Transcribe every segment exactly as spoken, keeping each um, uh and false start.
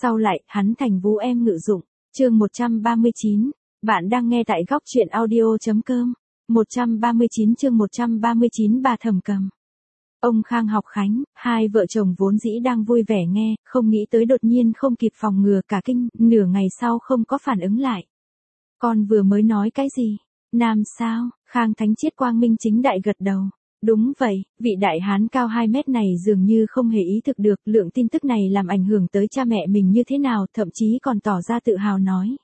Sau lại, hắn thành vú em ngự dụng. Chương một trăm ba mươi chín. Bạn đang nghe tại góc truyện audio chấm com. một trăm ba mươi chín chương một trăm ba mươi chín bà Thẩm Cầm. Ông Khang học Khánh, hai vợ chồng vốn dĩ đang vui vẻ nghe, không nghĩ tới đột nhiên không kịp phòng ngừa cả kinh, nửa ngày sau không có phản ứng lại. Con vừa mới nói cái gì? Nam sao? Khang Thánh Triết quang minh chính đại gật đầu. Đúng vậy, vị đại hán cao hai mét này dường như không hề ý thực được lượng tin tức này làm ảnh hưởng tới cha mẹ mình như thế nào, thậm chí còn tỏ ra tự hào nói.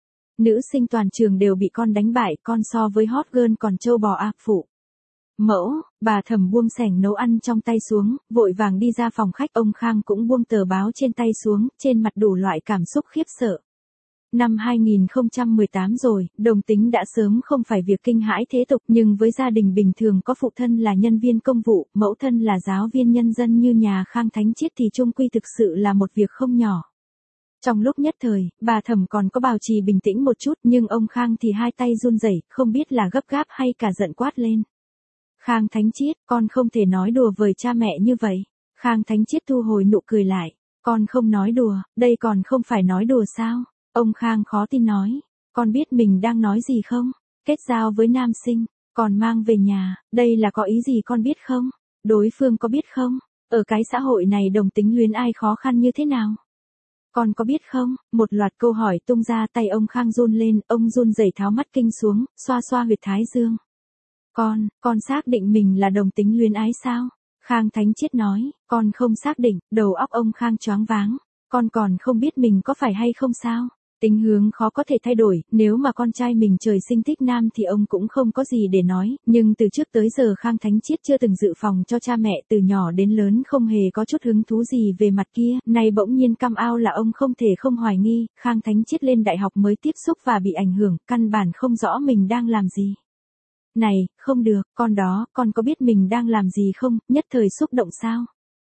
Nữ sinh toàn trường đều bị con đánh bại, con so với hot girl còn trâu bò ác phụ. Mẫu, bà Thẩm buông xẻng nấu ăn trong tay xuống, vội vàng đi ra phòng khách. Ông Khang cũng buông tờ báo trên tay xuống, trên mặt đủ loại cảm xúc khiếp sợ. Năm hai nghìn không trăm mười tám rồi, đồng tính đã sớm không phải việc kinh hãi thế tục, nhưng với gia đình bình thường có phụ thân là nhân viên công vụ, mẫu thân là giáo viên nhân dân như nhà Khang Thánh Triết thì chung quy thực sự là một việc không nhỏ. Trong lúc nhất thời, bà Thẩm còn có bảo trì bình tĩnh một chút, nhưng ông Khang thì hai tay run rẩy, không biết là gấp gáp hay cả giận quát lên. Khang Thánh Triết, con không thể nói đùa với cha mẹ như vậy. Khang Thánh Triết thu hồi nụ cười lại. Con không nói đùa, đây còn không phải nói đùa sao? Ông Khang khó tin nói. Con biết mình đang nói gì không? Kết giao với nam sinh, còn mang về nhà, đây là có ý gì con biết không? Đối phương có biết không? Ở cái xã hội này đồng tính luyến ai khó khăn như thế nào? Con có biết không? Một loạt câu hỏi tung ra, tay ông Khang run lên, ông run rẩy tháo mắt kinh xuống, xoa xoa huyệt thái dương. Con, con xác định mình là đồng tính luyến ái sao? Khang Thánh Triết nói, con không xác định, đầu óc ông Khang choáng váng. Con còn không biết mình có phải hay không sao? Tính hướng khó có thể thay đổi, nếu mà con trai mình trời sinh thích nam thì ông cũng không có gì để nói, nhưng từ trước tới giờ Khang Thánh Triết chưa từng dự phòng cho cha mẹ, từ nhỏ đến lớn không hề có chút hứng thú gì về mặt kia, nay bỗng nhiên come out là ông không thể không hoài nghi. Khang Thánh Triết lên đại học mới tiếp xúc và bị ảnh hưởng, căn bản không rõ mình đang làm gì. Này, không được, con đó, con có biết mình đang làm gì không, nhất thời xúc động sao?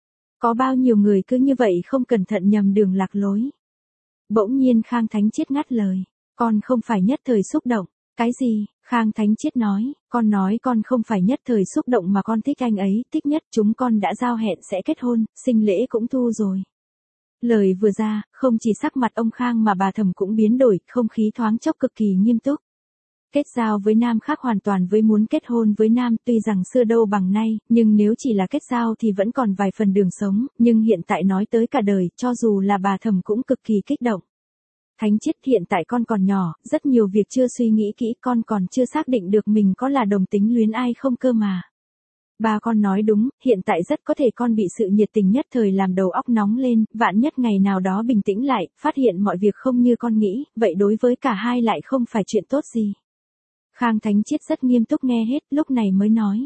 Có bao nhiêu người cứ như vậy không cẩn thận nhầm đường lạc lối. Bỗng nhiên Khang Thánh Triết ngắt lời. Con không phải nhất thời xúc động. Cái gì? Khang Thánh Triết nói. Con nói con không phải nhất thời xúc động mà con thích anh ấy, thích nhất. Chúng con đã giao hẹn sẽ kết hôn, sinh lễ cũng thu rồi. Lời vừa ra, không chỉ sắc mặt ông Khang mà bà Thẩm cũng biến đổi, không khí thoáng chốc cực kỳ nghiêm túc. Kết giao với nam khác hoàn toàn với muốn kết hôn với nam, tuy rằng xưa đâu bằng nay, nhưng nếu chỉ là kết giao thì vẫn còn vài phần đường sống, nhưng hiện tại nói tới cả đời, cho dù là bà Thẩm cũng cực kỳ kích động. Thánh Triết, hiện tại con còn nhỏ, rất nhiều việc chưa suy nghĩ kỹ, con còn chưa xác định được mình có là đồng tính luyến ai không cơ mà. Bà con nói đúng, hiện tại rất có thể con bị sự nhiệt tình nhất thời làm đầu óc nóng lên, vạn nhất ngày nào đó bình tĩnh lại, phát hiện mọi việc không như con nghĩ, vậy đối với cả hai lại không phải chuyện tốt gì. Khang Thánh Triết rất nghiêm túc nghe hết, lúc này mới nói.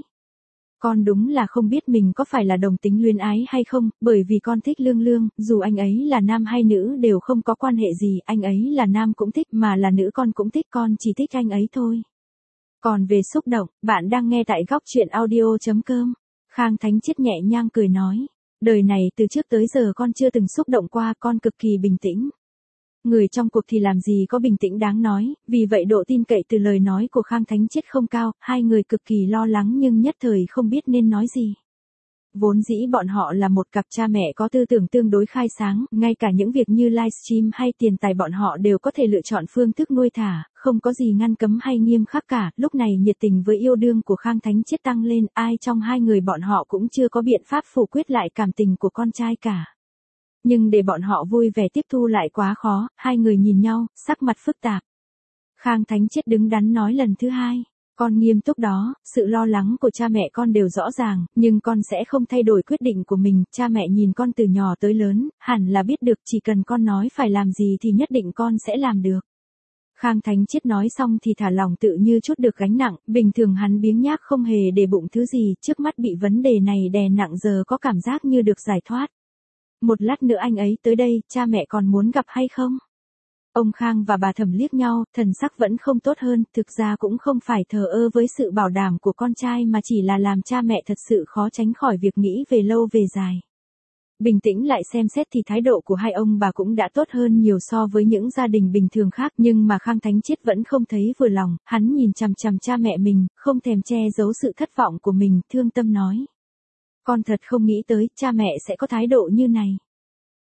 Con đúng là không biết mình có phải là đồng tính luyến ái hay không, bởi vì con thích Lương Lương, dù anh ấy là nam hay nữ đều không có quan hệ gì, anh ấy là nam cũng thích mà là nữ con cũng thích, con chỉ thích anh ấy thôi. Còn về xúc động, bạn đang nghe tại góc truyện audio chấm com. Khang Thánh Triết nhẹ nhàng cười nói. Đời này từ trước tới giờ con chưa từng xúc động qua, con cực kỳ bình tĩnh. Người trong cuộc thì làm gì có bình tĩnh đáng nói, vì vậy độ tin cậy từ lời nói của Khang Thánh Triết không cao, hai người cực kỳ lo lắng nhưng nhất thời không biết nên nói gì. Vốn dĩ bọn họ là một cặp cha mẹ có tư tưởng tương đối khai sáng, ngay cả những việc như livestream hay tiền tài bọn họ đều có thể lựa chọn phương thức nuôi thả, không có gì ngăn cấm hay nghiêm khắc cả. Lúc này nhiệt tình với yêu đương của Khang Thánh Triết tăng lên, ai trong hai người bọn họ cũng chưa có biện pháp phủ quyết lại cảm tình của con trai cả. Nhưng để bọn họ vui vẻ tiếp thu lại quá khó, hai người nhìn nhau, sắc mặt phức tạp. Khang Thánh Triết đứng đắn nói lần thứ hai. Con nghiêm túc đó, sự lo lắng của cha mẹ con đều rõ ràng, nhưng con sẽ không thay đổi quyết định của mình, cha mẹ nhìn con từ nhỏ tới lớn, hẳn là biết được chỉ cần con nói phải làm gì thì nhất định con sẽ làm được. Khang Thánh Triết nói xong thì thả lòng tự như chút được gánh nặng, bình thường hắn biếng nhác không hề để bụng thứ gì, trước mắt bị vấn đề này đè nặng giờ có cảm giác như được giải thoát. Một lát nữa anh ấy tới đây, cha mẹ còn muốn gặp hay không? Ông Khang và bà Thẩm liếc nhau, thần sắc vẫn không tốt hơn, thực ra cũng không phải thờ ơ với sự bảo đảm của con trai mà chỉ là làm cha mẹ thật sự khó tránh khỏi việc nghĩ về lâu về dài. Bình tĩnh lại xem xét thì thái độ của hai ông bà cũng đã tốt hơn nhiều so với những gia đình bình thường khác, nhưng mà Khang Thánh Triết vẫn không thấy vừa lòng, hắn nhìn chằm chằm cha mẹ mình, không thèm che giấu sự thất vọng của mình, thương tâm nói. Con thật không nghĩ tới, cha mẹ sẽ có thái độ như này.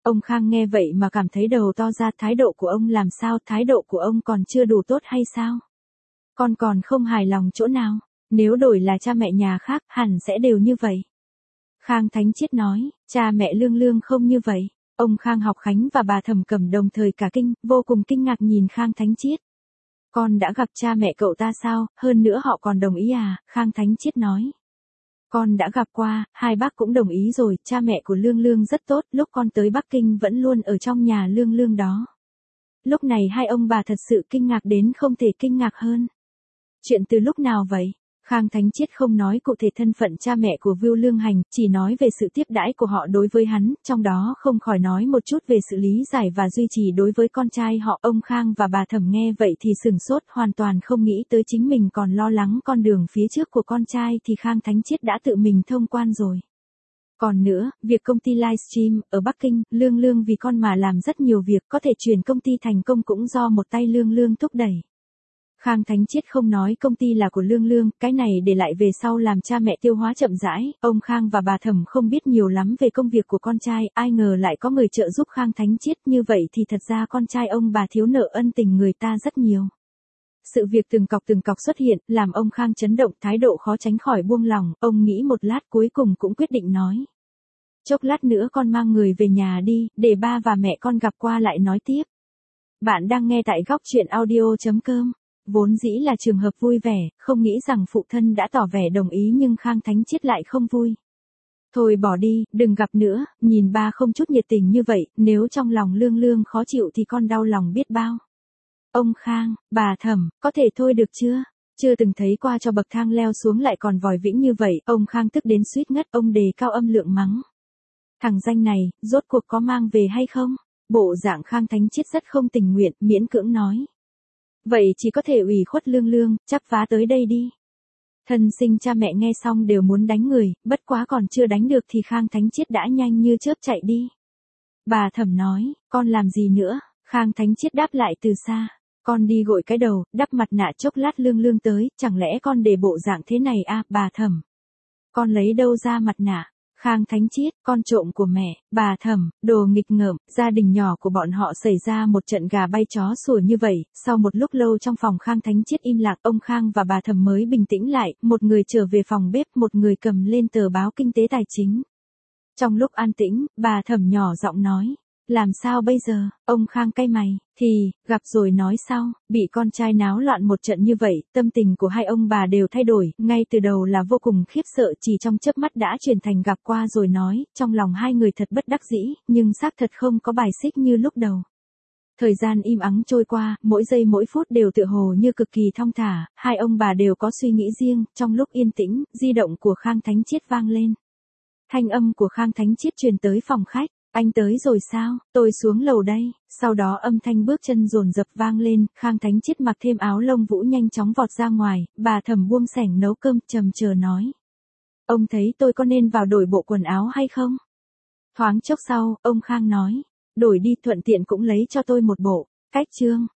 Ông Khang nghe vậy mà cảm thấy đầu to ra, thái độ của ông làm sao, thái độ của ông còn chưa đủ tốt hay sao? Con còn không hài lòng chỗ nào, nếu đổi là cha mẹ nhà khác, hẳn sẽ đều như vậy. Khang Thánh Triết nói, cha mẹ Lương Lương không như vậy. Ông Khang Học Khánh và bà Thẩm Cẩm đồng thời cả kinh, vô cùng kinh ngạc nhìn Khang Thánh Triết. Con đã gặp cha mẹ cậu ta sao, hơn nữa họ còn đồng ý à, Khang Thánh Triết nói. Con đã gặp qua, hai bác cũng đồng ý rồi, cha mẹ của Lương Lương rất tốt, lúc con tới Bắc Kinh vẫn luôn ở trong nhà Lương Lương đó. Lúc này hai ông bà thật sự kinh ngạc đến không thể kinh ngạc hơn. Chuyện từ lúc nào vậy? Khang Thánh Triết không nói cụ thể thân phận cha mẹ của Vưu Lương Hành, chỉ nói về sự tiếp đãi của họ đối với hắn, trong đó không khỏi nói một chút về sự lý giải và duy trì đối với con trai họ. Ông Khang và bà Thẩm nghe vậy thì sửng sốt, hoàn toàn không nghĩ tới chính mình còn lo lắng con đường phía trước của con trai thì Khang Thánh Triết đã tự mình thông quan rồi. Còn nữa, việc công ty livestream ở Bắc Kinh, Lương Lương vì con mà làm rất nhiều việc, có thể chuyển công ty thành công cũng do một tay Lương Lương thúc đẩy. Khang Thánh Triết không nói công ty là của Lương Lương, cái này để lại về sau làm cha mẹ tiêu hóa chậm rãi. Ông Khang và bà Thẩm không biết nhiều lắm về công việc của con trai, ai ngờ lại có người trợ giúp Khang Thánh Triết, như vậy thì thật ra con trai ông bà thiếu nợ ân tình người ta rất nhiều. Sự việc từng cọc từng cọc xuất hiện, làm ông Khang chấn động, thái độ khó tránh khỏi buông lỏng, ông nghĩ một lát cuối cùng cũng quyết định nói. Chốc lát nữa con mang người về nhà đi, để ba và mẹ con gặp qua lại nói tiếp. Bạn đang nghe tại góc truyện audio chấm com. Vốn dĩ là trường hợp vui vẻ, không nghĩ rằng phụ thân đã tỏ vẻ đồng ý nhưng Khang Thánh Triết lại không vui. Thôi bỏ đi, đừng gặp nữa, nhìn ba không chút nhiệt tình như vậy, nếu trong lòng Lương Lương khó chịu thì con đau lòng biết bao. Ông Khang, bà Thẩm, có thể thôi được chưa? Chưa từng thấy qua cho bậc thang leo xuống lại còn vòi vĩnh như vậy, ông Khang tức đến suýt ngất, ông đề cao âm lượng mắng. Thằng danh này, rốt cuộc có mang về hay không? Bộ dạng Khang Thánh Triết rất không tình nguyện, miễn cưỡng nói. Vậy chỉ có thể ủy khuất Lương Lương, chắp vá tới đây đi. Thân sinh cha mẹ nghe xong đều muốn đánh người, bất quá còn chưa đánh được thì Khang Thánh Triết đã nhanh như chớp chạy đi. Bà Thẩm nói, con làm gì nữa? Khang Thánh Triết đáp lại từ xa. Con đi gội cái đầu, đắp mặt nạ, chốc lát Lương Lương tới, chẳng lẽ con để bộ dạng thế này à, bà Thẩm? Con lấy đâu ra mặt nạ? Khang Thánh Triết, con trộm của mẹ, bà Thẩm, đồ nghịch ngợm, gia đình nhỏ của bọn họ xảy ra một trận gà bay chó sủa như vậy. Sau một lúc lâu trong phòng Khang Thánh Triết im lặng, ông Khang và bà Thẩm mới bình tĩnh lại, một người trở về phòng bếp, một người cầm lên tờ báo kinh tế tài chính. Trong lúc an tĩnh, bà Thẩm nhỏ giọng nói, làm sao bây giờ? Ông Khang cay mày, thì, gặp rồi nói sau, bị con trai náo loạn một trận như vậy, tâm tình của hai ông bà đều thay đổi, ngay từ đầu là vô cùng khiếp sợ, chỉ trong chớp mắt đã chuyển thành gặp qua rồi nói, trong lòng hai người thật bất đắc dĩ, nhưng xác thật không có bài xích như lúc đầu. Thời gian im ắng trôi qua, mỗi giây mỗi phút đều tựa hồ như cực kỳ thong thả, hai ông bà đều có suy nghĩ riêng, trong lúc yên tĩnh, di động của Khang Thánh Triết vang lên. Thanh âm của Khang Thánh Triết truyền tới phòng khách. Anh tới rồi sao, tôi xuống lầu đây. Sau đó âm thanh bước chân dồn dập vang lên, Khang Thánh Triết mặc thêm áo lông vũ nhanh chóng vọt ra ngoài, bà Thẩm buông sẻng nấu cơm, trầm chờ nói. Ông thấy tôi có nên vào đổi bộ quần áo hay không? Thoáng chốc sau, ông Khang nói, đổi đi, thuận tiện cũng lấy cho tôi một bộ. Cách chương.